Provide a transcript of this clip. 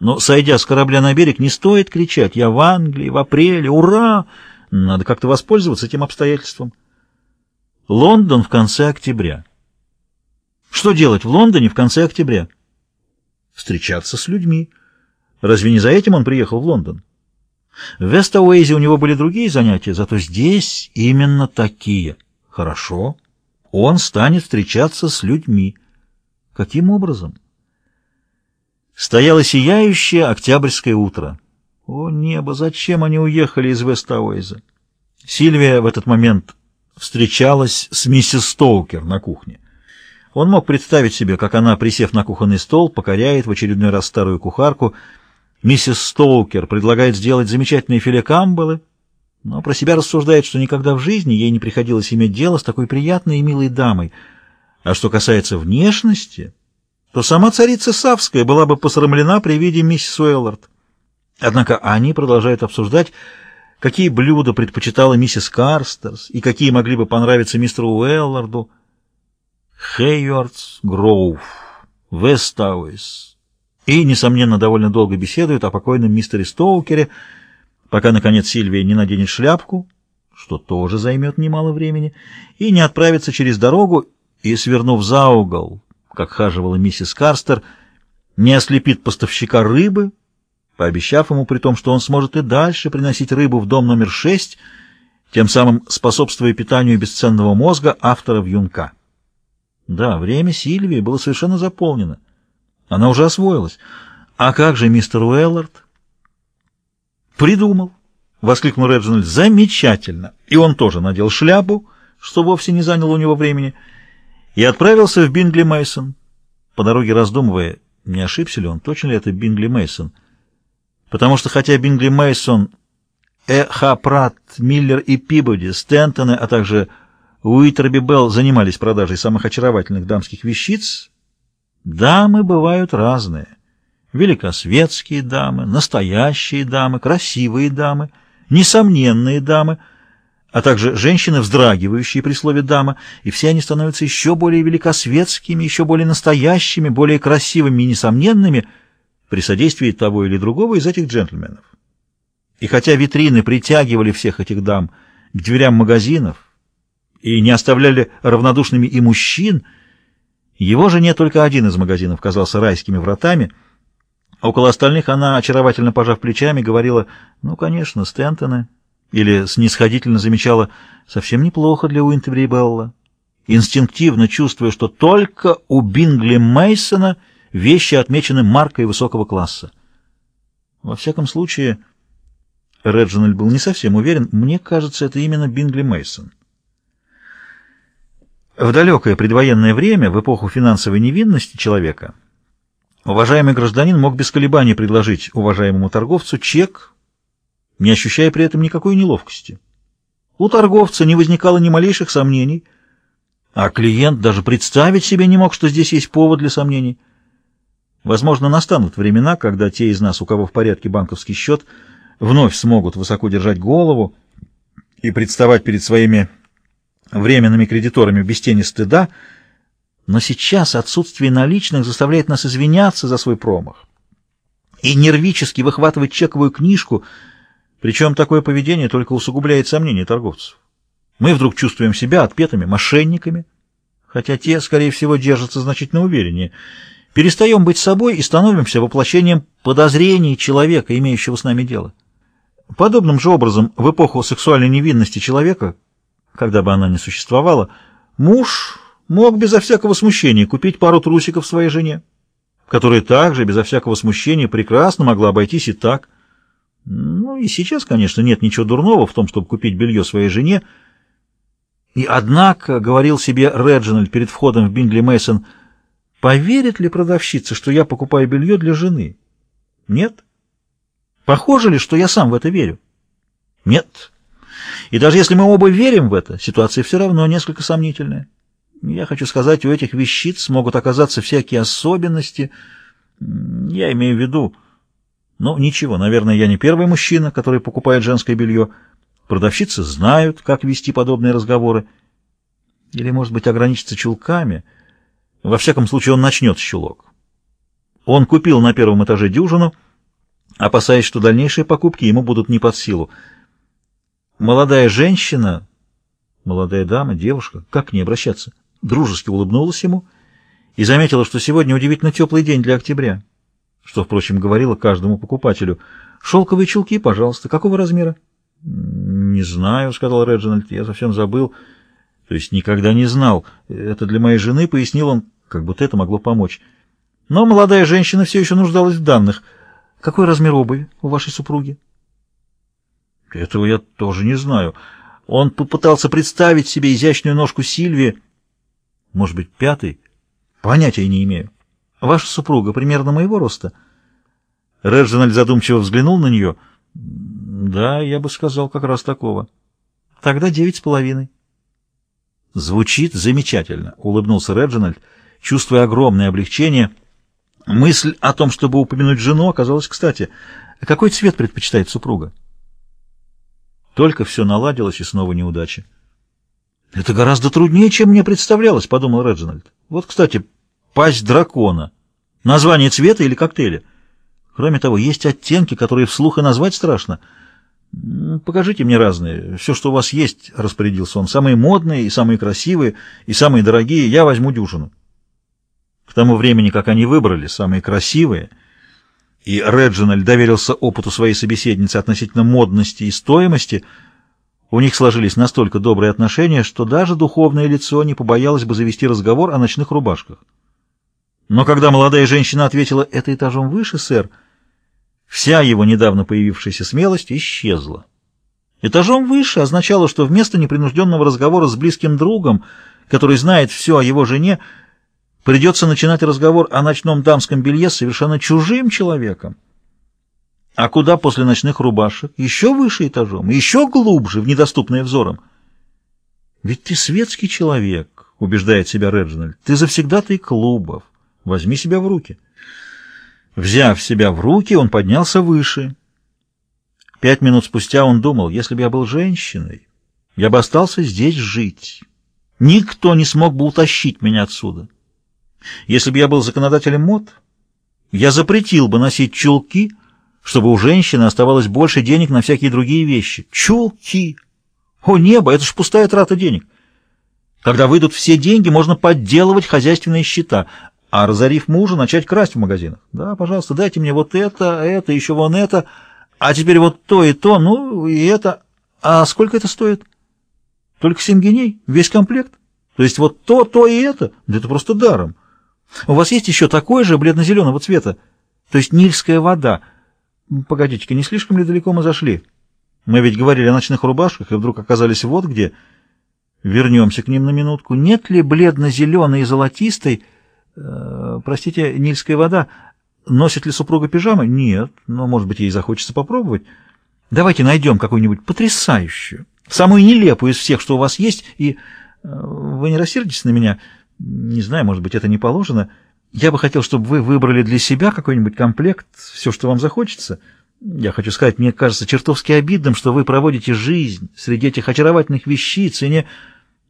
Но, сойдя с корабля на берег, не стоит кричать «Я в Англии, в апреле, ура!» Надо как-то воспользоваться этим обстоятельством. Лондон в конце октября. Что делать в Лондоне в конце октября? Встречаться с людьми. Разве не за этим он приехал в Лондон? В Вестауэйзе у него были другие занятия, зато здесь именно такие. Хорошо. Он станет встречаться с людьми. Каким образом? Стояло сияющее октябрьское утро. О небо, зачем они уехали из Вестауэйза? Сильвия в этот момент встречалась с миссис Стоукер на кухне. Он мог представить себе, как она, присев на кухонный стол, покоряет в очередной раз старую кухарку. Миссис Стоукер предлагает сделать замечательные филе камбалы, но про себя рассуждает, что никогда в жизни ей не приходилось иметь дело с такой приятной и милой дамой. А что касается внешности, то сама царица Савская была бы посрамлена при виде миссис Уэллард. Однако они продолжают обсуждать, какие блюда предпочитала миссис Карстерс и какие могли бы понравиться мистеру Уэлларду. Хейвардс Гроув, Вестауэйз. И, несомненно, довольно долго беседуют о покойном мистере Стоукере, пока, наконец, Сильвия не наденет шляпку, что тоже займет немало времени, и не отправится через дорогу и, свернув за угол, как хаживала миссис Карстер, не ослепит поставщика рыбы, пообещав ему при том, что он сможет и дальше приносить рыбу в дом номер 6, тем самым способствуя питанию бесценного мозга автора «Вьюнка». Да, время Сильвии было совершенно заполнено. Она уже освоилась. А как же мистер Уэллард? «Придумал!» — воскликнул Реджинальд. «Замечательно!» И он тоже надел шляпу, что вовсе не заняло у него времени, и отправился в Бингли Мейсон, по дороге раздумывая, не ошибся ли он, точно ли это Бингли Мейсон. Потому что хотя Бингли Мейсон, Х. Пратт, Миллер и Пибоди, Стентоны, а также Уитерби Белл занимались продажей самых очаровательных дамских вещиц, дамы бывают разные. Великосветские дамы, настоящие дамы, красивые дамы, несомненные дамы, а также женщины, вздрагивающие при слове «дама», и все они становятся еще более великосветскими, еще более настоящими, более красивыми и несомненными при содействии того или другого из этих джентльменов. И хотя витрины притягивали всех этих дам к дверям магазинов и не оставляли равнодушными и мужчин, его жене только один из магазинов казался райскими вратами. Около остальных она, очаровательно пожав плечами, говорила: «Ну, конечно, Стентоны», или снисходительно замечала: «Совсем неплохо для Уинтерби Белла», инстинктивно чувствуя, что только у Бингли Мейсона вещи отмечены маркой высокого класса. Во всяком случае, Реджинальд был не совсем уверен, мне кажется, это именно Бингли Мейсон. В далекое предвоенное время, в эпоху финансовой невинности человека, уважаемый гражданин мог без колебаний предложить уважаемому торговцу чек, не ощущая при этом никакой неловкости. У торговца не возникало ни малейших сомнений, а клиент даже представить себе не мог, что здесь есть повод для сомнений. Возможно, настанут времена, когда те из нас, у кого в порядке банковский счет, вновь смогут высоко держать голову и представать перед своими временными кредиторами без тени стыда, но сейчас отсутствие наличных заставляет нас извиняться за свой промах и нервически выхватывать чековую книжку, причем такое поведение только усугубляет сомнения торговцев. Мы вдруг чувствуем себя отпетыми мошенниками, хотя те, скорее всего, держатся значительно увереннее. Перестаем быть собой и становимся воплощением подозрений человека, имеющего с нами дело. Подобным же образом, в эпоху сексуальной невинности человека, когда бы она ни существовала, муж мог безо всякого смущения купить пару трусиков своей жене, которая также безо всякого смущения прекрасно могла обойтись и так. Ну и сейчас, конечно, нет ничего дурного в том, чтобы купить белье своей жене. И однако, говорил себе Реджинальд перед входом в Бингли Мейсон, поверит ли продавщица, что я покупаю белье для жены? Нет. Похоже ли, что я сам в это верю? Нет. И даже если мы оба верим в это, ситуация все равно несколько сомнительная. Я хочу сказать, у этих вещиц могут оказаться всякие особенности. Я имею в виду... Ну, ничего, наверное, я не первый мужчина, который покупает женское белье. Продавщицы знают, как вести подобные разговоры. Или, может быть, ограничиться чулками. Во всяком случае, он начнет с чулок. Он купил на первом этаже дюжину, опасаясь, что дальнейшие покупки ему будут не под силу. Молодая женщина, молодая дама, девушка, как к ней обращаться, дружески улыбнулась ему и заметила, что сегодня удивительно теплый день для октября, что, впрочем, говорила каждому покупателю. «Шелковые чулки, пожалуйста. Какого размера?» «Не знаю», — сказал Реджинальд, — «я совсем забыл». «То есть никогда не знал. Это для моей жены», — пояснил он, как будто это могло помочь. Но молодая женщина все еще нуждалась в данных. «Какой размер обуви у вашей супруги?» «Этого я тоже не знаю». Он попытался представить себе изящную ножку Сильвии. «Может быть, 5-й? Понятия не имею». «Ваша супруга примерно моего роста?» Реджинальд задумчиво взглянул на нее. «Да, я бы сказал, как раз такого». «Тогда 9,5». «Звучит замечательно», — улыбнулся Реджинальд, чувствуя огромное облегчение. Мысль о том, чтобы упомянуть жену, оказалась кстати. Какой цвет предпочитает супруга? Только все наладилось, и снова неудача. «Это гораздо труднее, чем мне представлялось», — подумал Реджинальд. «Вот, кстати, пасть дракона. Название цвета или коктейля? Кроме того, есть оттенки, которые вслух и назвать страшно. Покажите мне разные. Все, что у вас есть», — распорядился он. «Самые модные, и самые красивые, и самые дорогие. Я возьму дюжину». К тому времени, как они выбрали самые красивые, и Реджинальд доверился опыту своей собеседницы относительно модности и стоимости, у них сложились настолько добрые отношения, что даже духовное лицо не побоялось бы завести разговор о ночных рубашках. Но когда молодая женщина ответила «это этажом выше, сэр», вся его недавно появившаяся смелость исчезла. Этажом выше означало, что вместо непринужденного разговора с близким другом, который знает все о его жене, придется начинать разговор о ночном дамском белье с совершенно чужим человеком. А куда после ночных рубашек? Еще выше этажом, еще глубже, в недоступное взором. «Ведь ты светский человек», — убеждает себя Реджинальд. «Ты завсегдатый клубов. Возьми себя в руки». Взяв себя в руки, он поднялся выше. 5 минут спустя он думал: если бы я был женщиной, я бы остался здесь жить. Никто не смог бы утащить меня отсюда. Если бы я был законодателем мод, я запретил бы носить чулки, чтобы у женщины оставалось больше денег на всякие другие вещи. Чулки! О небо, это ж пустая трата денег. Когда выйдут все деньги, можно подделывать хозяйственные счета, а разорив мужа, начать красть в магазинах. Да, пожалуйста, дайте мне вот это, еще вон это, а теперь вот то и то, ну и это. А сколько это стоит? Только 7 геней? Весь комплект? То есть вот то и это? Да это просто даром. У вас есть еще такое же бледно-зеленого цвета? То есть нильская вода. Погодите-ка, не слишком ли далеко мы зашли? Мы ведь говорили о ночных рубашках, и вдруг оказались вот где. Вернемся к ним на минутку. Нет ли бледно-зеленой и золотистой, простите, нильская вода? Носит ли супруга пижамы? Нет, но, может быть, ей захочется попробовать. Давайте найдем какую-нибудь потрясающую, самую нелепую из всех, что у вас есть, и... Вы не рассердитесь на меня? Не знаю, может быть, это не положено. Я бы хотел, чтобы вы выбрали для себя какой-нибудь комплект, все, что вам захочется. Я хочу сказать, мне кажется чертовски обидным, что вы проводите жизнь среди этих очаровательных вещиц и не...